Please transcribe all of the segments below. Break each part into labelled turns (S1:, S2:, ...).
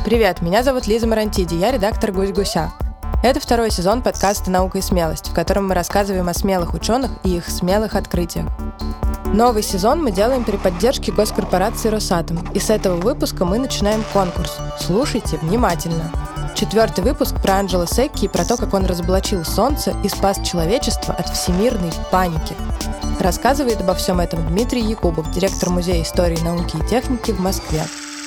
S1: Привет, меня зовут Лиза Марантиди, я редактор «Гусь-гуся». Это второй сезон подкаста «Наука и смелость», в котором мы рассказываем о смелых ученых и их смелых открытиях. Новый сезон мы делаем при поддержке госкорпорации «Росатом», и с этого выпуска мы начинаем конкурс. Слушайте внимательно. 4-й выпуск про Анджело Секки и про то, как он разоблачил Солнце и спас человечество от всемирной паники. Рассказывает обо всем этом Дмитрий Якубов, директор Музея истории, науки и техники в Москве.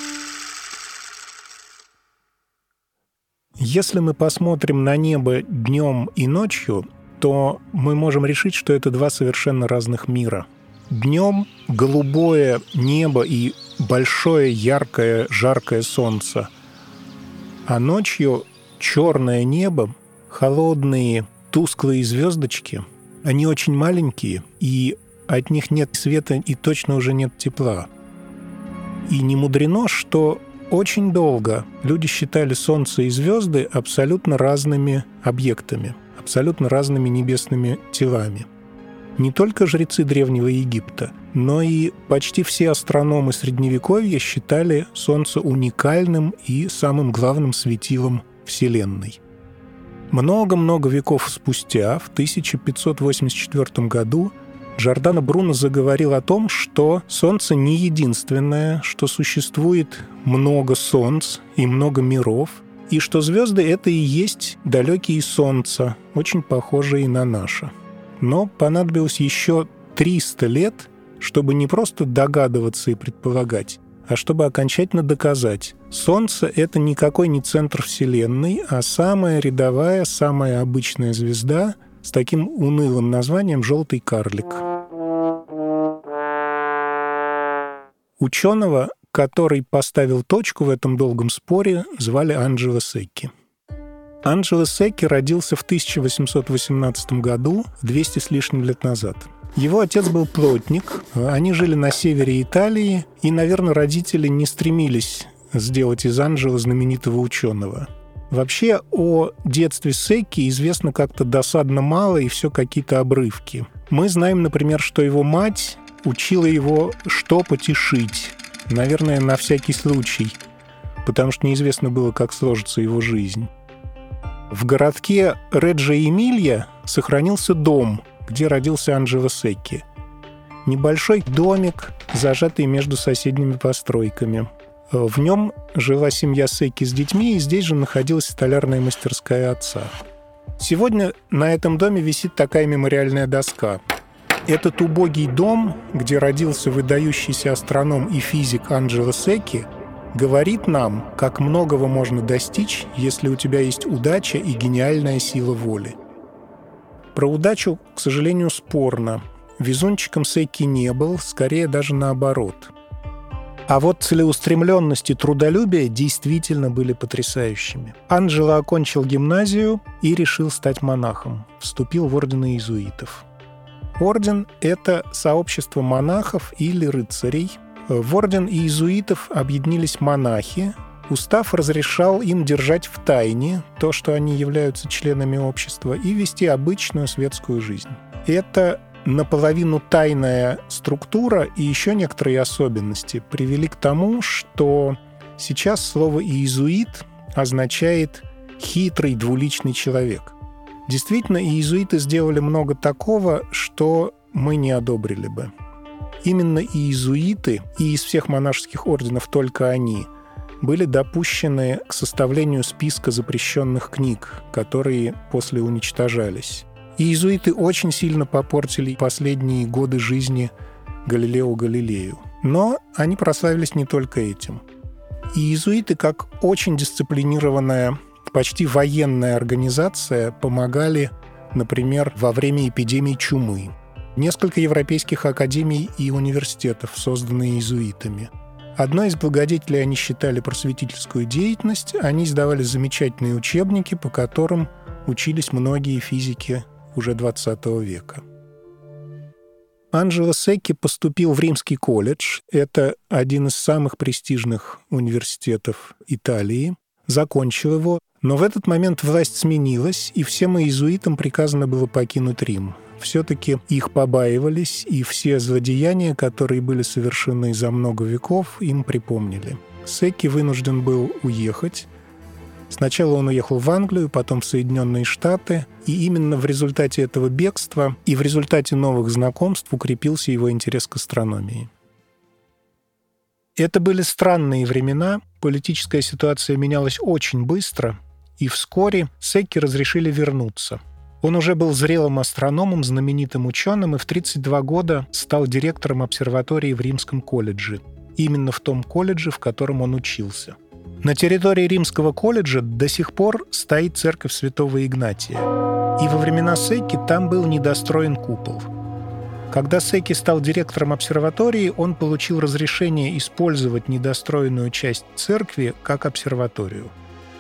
S2: Если мы посмотрим на небо днем и ночью, то мы можем решить, что это два совершенно разных мира. Днем голубое небо и большое, яркое, жаркое солнце, а ночью черное небо, холодные, тусклые звездочки. Они очень маленькие, и от них нет света и точно уже нет тепла. И не мудрено, что очень долго люди считали Солнце и звезды абсолютно разными объектами, абсолютно разными небесными телами. Не только жрецы Древнего Египта, но и почти все астрономы Средневековья считали Солнце уникальным и самым главным светилом Вселенной. Много-много веков спустя, в 1584 году, Джордано Бруно заговорил о том, что Солнце не единственное, что существует много солнц и много миров, и что звезды — это и есть далекие солнца, очень похожие на наше. Но понадобилось еще 300 лет, чтобы не просто догадываться и предполагать, а чтобы окончательно доказать. Солнце — это никакой не центр Вселенной, а самая рядовая, самая обычная звезда с таким унылым названием «желтый карлик». Ученого, который поставил точку в этом долгом споре, звали Анджело Секки. Анджело Секки родился в 1818 году, 200 с лишним лет назад. Его отец был плотник, они жили на севере Италии, и, наверное, родители не стремились сделать из Анджело знаменитого ученого. Вообще о детстве Секки известно как-то досадно мало, и все какие-то обрывки. Мы знаем, например, что его мать учила его штопать и шить, наверное, на всякий случай, потому что неизвестно было, как сложится его жизнь. В городке Реджо-Эмилья сохранился дом, где родился Анджело Секки. Небольшой домик, зажатый между соседними постройками. В нем жила семья Секки с детьми, и здесь же находилась столярная мастерская отца. Сегодня на этом доме висит такая мемориальная доска. Этот убогий дом, где родился выдающийся астроном и физик Анджело Секки, говорит нам, как многого можно достичь, если у тебя есть удача и гениальная сила воли. Про удачу, к сожалению, спорно. Везунчиком Секки не был, скорее даже наоборот. А вот целеустремленность и трудолюбие действительно были потрясающими. Анджело окончил гимназию и решил стать монахом. Вступил в орден иезуитов. Орден — это сообщество монахов или рыцарей. В орден иезуитов объединились монахи. Устав разрешал им держать в тайне то, что они являются членами общества, и вести обычную светскую жизнь. Это наполовину тайная структура и еще некоторые особенности привели к тому, что сейчас слово «иезуит» означает «хитрый двуличный человек». Действительно, иезуиты сделали много такого, что мы не одобрили бы. Именно иезуиты, и из всех монашеских орденов только они, были допущены к составлению списка запрещенных книг, которые после уничтожались. Иезуиты очень сильно попортили последние годы жизни Галилео Галилею. Но они прославились не только этим. Иезуиты, как очень дисциплинированная, почти военная организация, помогали, например, во время эпидемии чумы. Несколько европейских академий и университетов, созданные иезуитами. Одной из благодетелей они считали просветительскую деятельность. Они издавали замечательные учебники, по которым учились многие физики уже XX века. Анджело Секки поступил в Римский колледж. Это один из самых престижных университетов Италии. Закончил его. Но в этот момент власть сменилась, и всем иезуитам приказано было покинуть Рим. Все-таки их побаивались, и все злодеяния, которые были совершены за много веков, им припомнили. Секки вынужден был уехать. Сначала он уехал в Англию, потом в Соединенные Штаты, и именно в результате этого бегства и в результате новых знакомств укрепился его интерес к астрономии. Это были странные времена, политическая ситуация менялась очень быстро, и вскоре Секки разрешили вернуться. Он уже был зрелым астрономом, знаменитым ученым, и в 32 года стал директором обсерватории в Римском колледже, именно в том колледже, в котором он учился. На территории Римского колледжа до сих пор стоит церковь Святого Игнатия. И во времена Секки там был недостроен купол. Когда Секки стал директором обсерватории, он получил разрешение использовать недостроенную часть церкви как обсерваторию.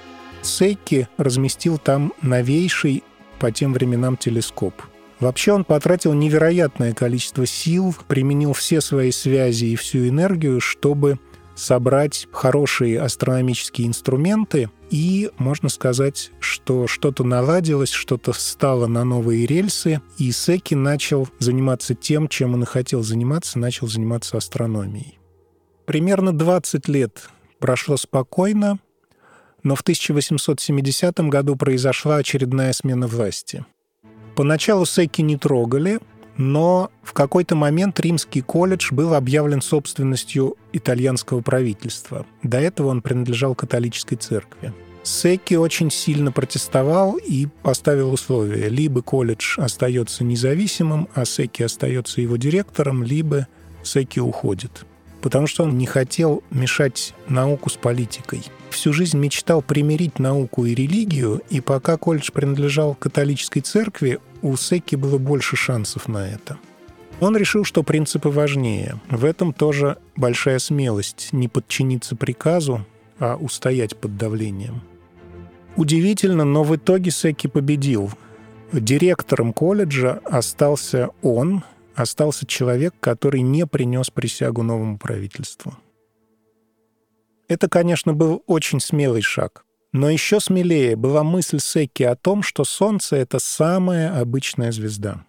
S2: Секки разместил там новейший по тем временам телескоп. Вообще он потратил невероятное количество сил, применил все свои связи и всю энергию, чтобы собрать хорошие астрономические инструменты, и можно сказать, что что-то наладилось, что-то встало на новые рельсы, и Секки начал заниматься тем, чем он и хотел заниматься, начал заниматься астрономией. Примерно 20 лет прошло спокойно, но в 1870 году произошла очередная смена власти. Поначалу Секки не трогали, но в какой-то момент Римский колледж был объявлен собственностью итальянского правительства. До этого он принадлежал католической церкви. Секки очень сильно протестовал и поставил условия. Либо колледж остается независимым, а Секки остается его директором, либо Секки уходит. Потому что он не хотел мешать науку с политикой. Всю жизнь мечтал примирить науку и религию, и пока колледж принадлежал католической церкви, у Секки было больше шансов на это. Он решил, что принципы важнее. В этом тоже большая смелость — не подчиниться приказу, а устоять под давлением. Удивительно, но в итоге Секки победил. Директором колледжа остался человек, который не принес присягу новому правительству. Это, конечно, был очень смелый шаг. Но еще смелее была мысль Секки о том, что Солнце — это самая обычная звезда.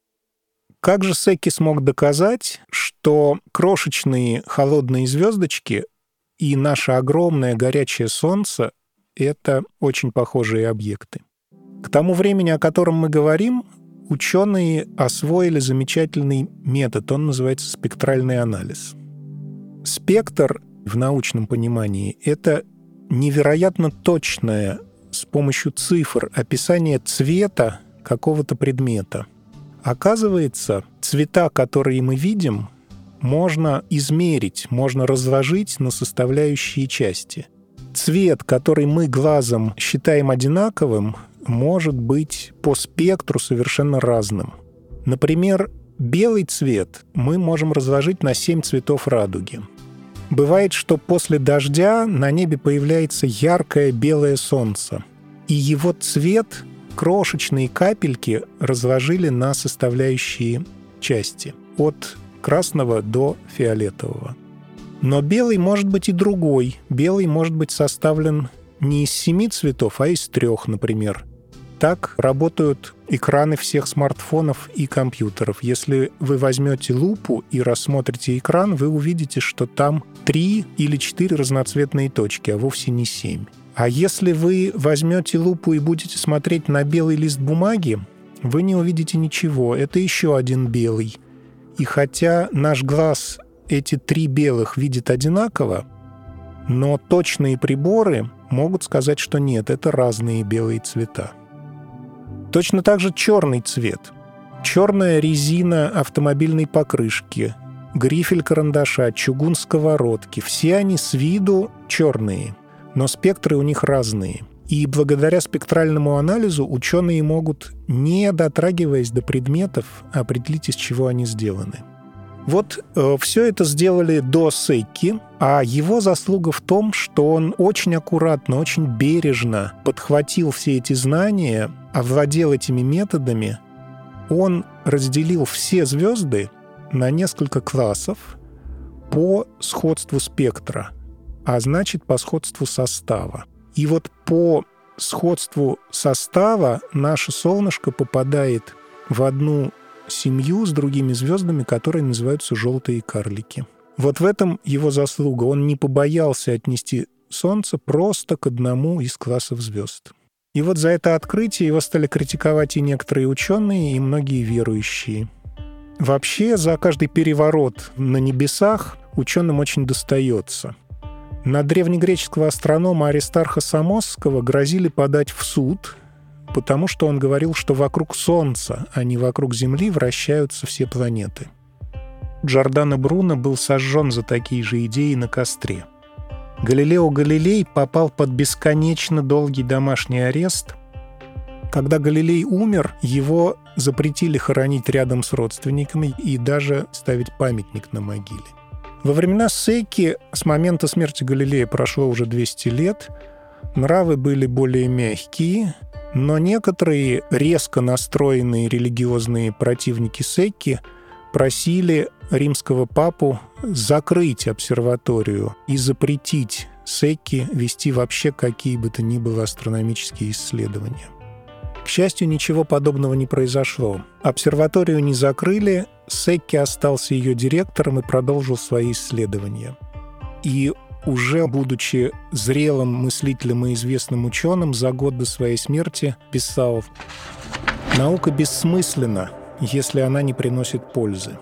S2: Как же Секки смог доказать, что крошечные холодные звездочки и наше огромное горячее Солнце — это очень похожие объекты? К тому времени, о котором мы говорим, ученые освоили замечательный метод, он называется спектральный анализ. Спектр в научном понимании — это невероятно точное с помощью цифр описание цвета какого-то предмета. Оказывается, цвета, которые мы видим, можно измерить, можно разложить на составляющие части. Цвет, который мы глазом считаем одинаковым, может быть по спектру совершенно разным. Например, белый цвет мы можем разложить на 7 цветов радуги. Бывает, что после дождя на небе появляется яркое белое солнце, и его цвет крошечные капельки разложили на составляющие части, от красного до фиолетового. Но белый может быть и другой. Белый может быть составлен не из 7 цветов, а из 3, например. Так работают экраны всех смартфонов и компьютеров. Если вы возьмете лупу и рассмотрите экран, вы увидите, что там 3 или 4 разноцветные точки, а вовсе не 7. А если вы возьмете лупу и будете смотреть на белый лист бумаги, вы не увидите ничего. Это еще один белый. И хотя наш глаз эти 3 белых видит одинаково, но точные приборы могут сказать, что нет, это разные белые цвета. Точно так же черный цвет. Черная резина автомобильной покрышки, грифель карандаша, чугун сковородки. Все они с виду черные, но спектры у них разные. И благодаря спектральному анализу ученые могут, не дотрагиваясь до предметов, определить, из чего они сделаны. Вот все это сделали до Секки, а его заслуга в том, что он очень аккуратно, очень бережно подхватил все эти знания, овладел этими методами. Он разделил все звезды на несколько классов по сходству спектра, а значит, по сходству состава. И вот по сходству состава наше солнышко попадает в одну семью с другими звездами, которые называются желтые карлики. Вот в этом его заслуга. Он не побоялся отнести Солнце просто к одному из классов звезд. И вот за это открытие его стали критиковать и некоторые ученые, и многие верующие. Вообще, за каждый переворот на небесах ученым очень достается. На древнегреческого астронома Аристарха Самосского грозили подать в суд, потому что он говорил, что вокруг Солнца, а не вокруг Земли, вращаются все планеты. Джордано Бруно был сожжен за такие же идеи на костре. Галилео Галилей попал под бесконечно долгий домашний арест. Когда Галилей умер, его запретили хоронить рядом с родственниками и даже ставить памятник на могиле. Во времена Секки, с момента смерти Галилея прошло уже 200 лет, нравы были более мягкие, но некоторые резко настроенные религиозные противники Секки просили римского папу закрыть обсерваторию и запретить Секки вести вообще какие бы то ни было астрономические исследования. К счастью, ничего подобного не произошло. Обсерваторию не закрыли, Секки остался ее директором и продолжил свои исследования. И уже будучи зрелым мыслителем и известным ученым, за год до своей смерти писал: «Наука бессмысленна, если она не приносит пользы».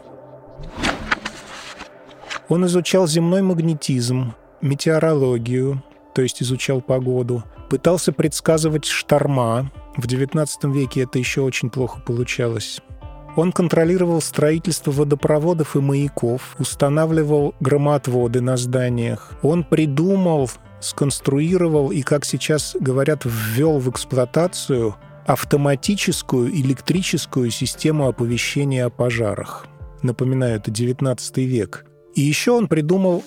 S2: Он изучал земной магнетизм, метеорологию, то есть изучал погоду, пытался предсказывать шторма. В XIX веке это еще очень плохо получалось. Он контролировал строительство водопроводов и маяков, устанавливал громоотводы на зданиях. Он придумал, сконструировал и, как сейчас говорят, ввел в эксплуатацию автоматическую электрическую систему оповещения о пожарах. Напоминаю, это XIX век. И еще он придумал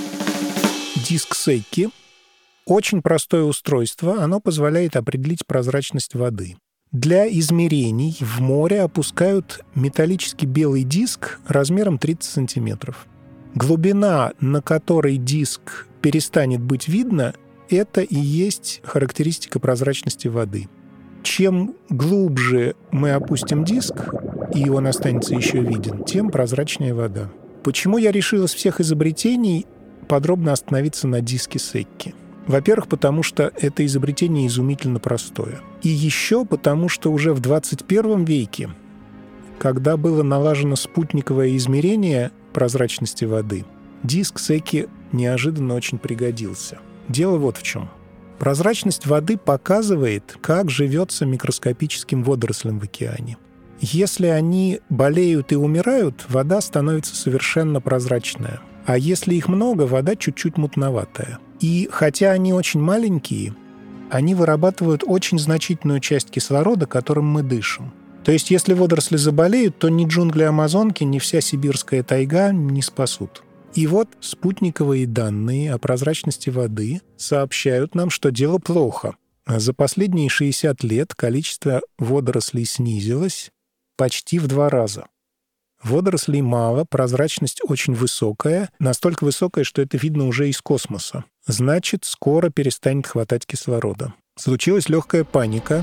S2: диск Секки. Очень простое устройство, оно позволяет определить прозрачность воды. Для измерений в море опускают металлический белый диск размером 30 сантиметров. Глубина, на которой диск перестанет быть видно, это и есть характеристика прозрачности воды. Чем глубже мы опустим диск, и он останется еще виден, тем прозрачнее вода. Почему я решил из всех изобретений подробно остановиться на диске Секки? Во-первых, потому что это изобретение изумительно простое. И еще потому, что уже в 21 веке, когда было налажено спутниковое измерение прозрачности воды, диск Секки неожиданно очень пригодился. Дело вот в чем. Прозрачность воды показывает, как живется микроскопическим водорослям в океане. Если они болеют и умирают, вода становится совершенно прозрачная. А если их много, вода чуть-чуть мутноватая. И хотя они очень маленькие, они вырабатывают очень значительную часть кислорода, которым мы дышим. То есть если водоросли заболеют, то ни джунгли Амазонки, ни вся сибирская тайга не спасут. И вот спутниковые данные о прозрачности воды сообщают нам, что дело плохо. За последние 60 лет количество водорослей снизилось почти в 2 раза. Водорослей мало, прозрачность очень высокая, настолько высокая, что это видно уже из космоса. Значит, скоро перестанет хватать кислорода. Случилась легкая паника.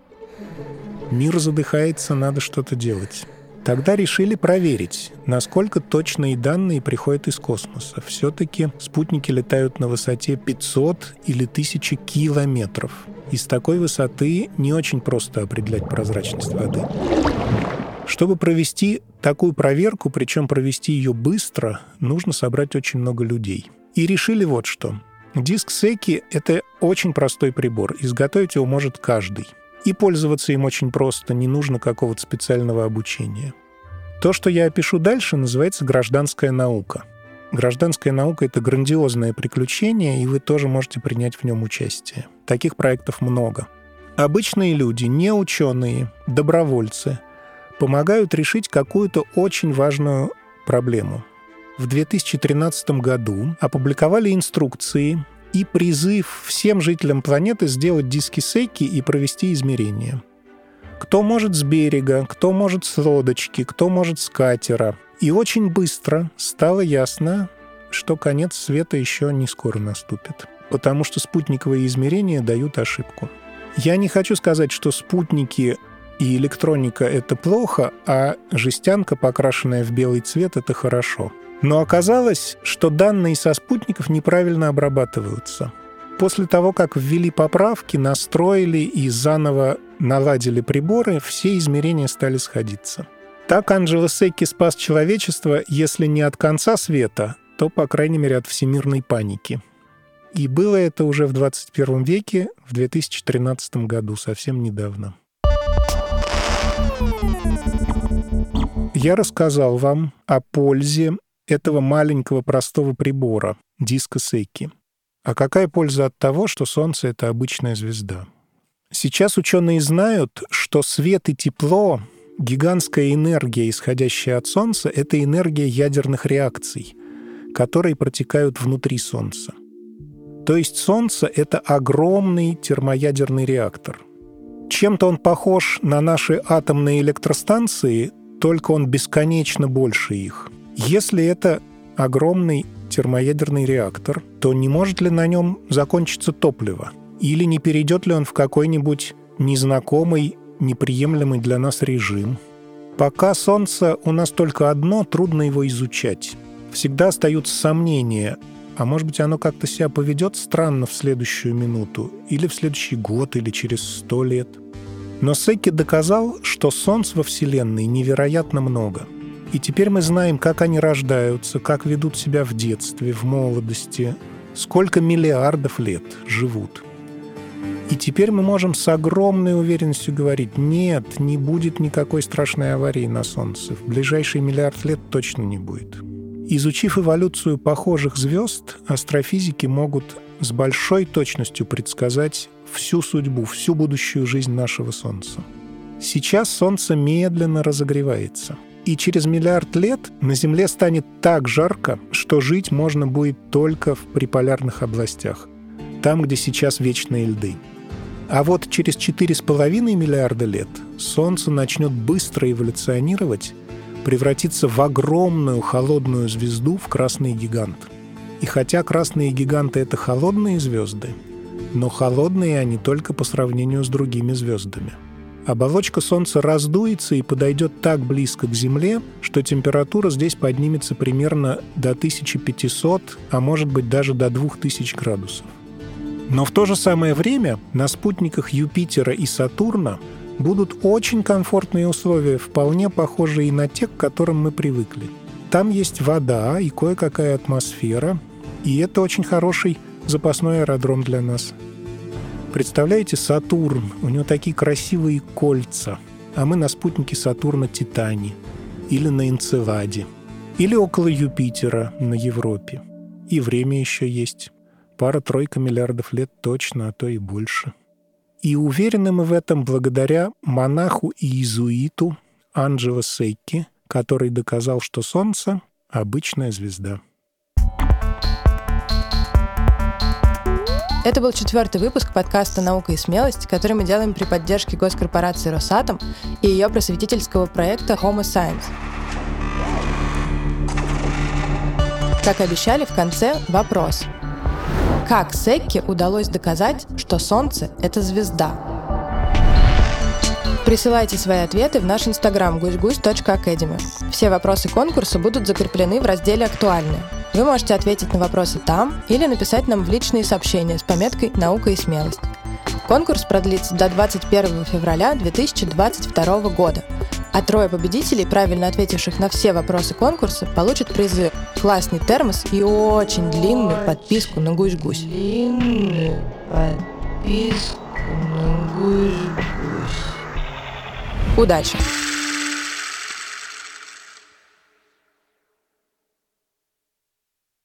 S2: Мир задыхается, надо что-то делать. Тогда решили проверить, насколько точные данные приходят из космоса. Все-таки спутники летают на высоте 500 или 1000 километров. И с такой высоты не очень просто определять прозрачность воды. Чтобы провести такую проверку, причем провести ее быстро, нужно собрать очень много людей. И решили вот что. Диск Секки — это очень простой прибор. Изготовить его может каждый. И пользоваться им очень просто, не нужно какого-то специального обучения. То, что я опишу дальше, называется гражданская наука. Гражданская наука — это грандиозное приключение, и вы тоже можете принять в нем участие. Таких проектов много. Обычные люди, не ученые, добровольцы, помогают решить какую-то очень важную проблему. В 2013 году опубликовали инструкции и призыв всем жителям планеты сделать диски Секки и провести измерения. Кто может с берега, кто может с лодочки, кто может с катера. И очень быстро стало ясно, что конец света еще не скоро наступит, потому что спутниковые измерения дают ошибку. Я не хочу сказать, что спутники и электроника — это плохо, а жестянка, покрашенная в белый цвет, — это хорошо. Но оказалось, что данные со спутников неправильно обрабатываются. После того, как ввели поправки, настроили и заново наладили приборы, все измерения стали сходиться. Так Анджело Секки спас человечество, если не от конца света, то, по крайней мере, от всемирной паники. И было это уже в 21 веке, в 2013 году, совсем недавно. Я рассказал вам о пользе этого маленького простого прибора, диска Секки. А какая польза от того, что Солнце — это обычная звезда? Сейчас ученые знают, что свет и тепло, гигантская энергия, исходящая от Солнца, — это энергия ядерных реакций, которые протекают внутри Солнца. То есть Солнце — это огромный термоядерный реактор. Чем-то он похож на наши атомные электростанции, только он бесконечно больше их. Если это огромный термоядерный реактор, то не может ли на нем закончиться топливо? Или не перейдет ли он в какой-нибудь незнакомый, неприемлемый для нас режим? Пока Солнце у нас только одно, трудно его изучать. Всегда остаются сомнения, а может быть оно как-то себя поведет странно в следующую минуту, или в следующий год, или через 100 лет. Но Секки доказал, что Солнц во Вселенной невероятно много. И теперь мы знаем, как они рождаются, как ведут себя в детстве, в молодости, сколько миллиардов лет живут. И теперь мы можем с огромной уверенностью говорить: нет, не будет никакой страшной аварии на Солнце. В ближайший миллиард лет точно не будет. Изучив эволюцию похожих звезд, астрофизики могут с большой точностью предсказать всю судьбу, всю будущую жизнь нашего Солнца. Сейчас Солнце медленно разогревается. И через миллиард лет на Земле станет так жарко, что жить можно будет только в приполярных областях, там, где сейчас вечные льды. А вот через 4,5 миллиарда лет Солнце начнет быстро эволюционировать, превратиться в огромную холодную звезду, в красный гигант. И хотя красные гиганты — это холодные звезды, но холодные они только по сравнению с другими звездами. Оболочка Солнца раздуется и подойдет так близко к Земле, что температура здесь поднимется примерно до 1500, а может быть даже до 2000 градусов. Но в то же самое время на спутниках Юпитера и Сатурна будут очень комфортные условия, вполне похожие на те, к которым мы привыкли. Там есть вода и кое-какая атмосфера, и это очень хороший запасной аэродром для нас. Представляете, Сатурн, у него такие красивые кольца, а мы на спутнике Сатурна Титани, или на Энцеладе, или около Юпитера на Европе. И время еще есть. 2-3 миллиардов лет точно, а то и больше. И уверены мы в этом благодаря монаху и иезуиту Анджело Секки, который доказал, что Солнце — обычная звезда.
S1: Это был 4-й выпуск подкаста «Наука и смелость», который мы делаем при поддержке госкорпорации «Росатом» и ее просветительского проекта Homo Science. Как обещали, в конце вопрос. Как Секки удалось доказать, что Солнце — это звезда? Присылайте свои ответы в наш инстаграм guсь-guсь.academy. Все вопросы конкурса будут закреплены в разделе «Актуальные». Вы можете ответить на вопросы там или написать нам в личные сообщения с пометкой «Наука и смелость». Конкурс продлится до 21 февраля 2022 года, а 3 победителей, правильно ответивших на все вопросы конкурса, получат призы: классный термос и очень длинную подписку на Гусь-Гусь.
S3: Длинную подписку на Гусь-Гусь.
S1: Удачи!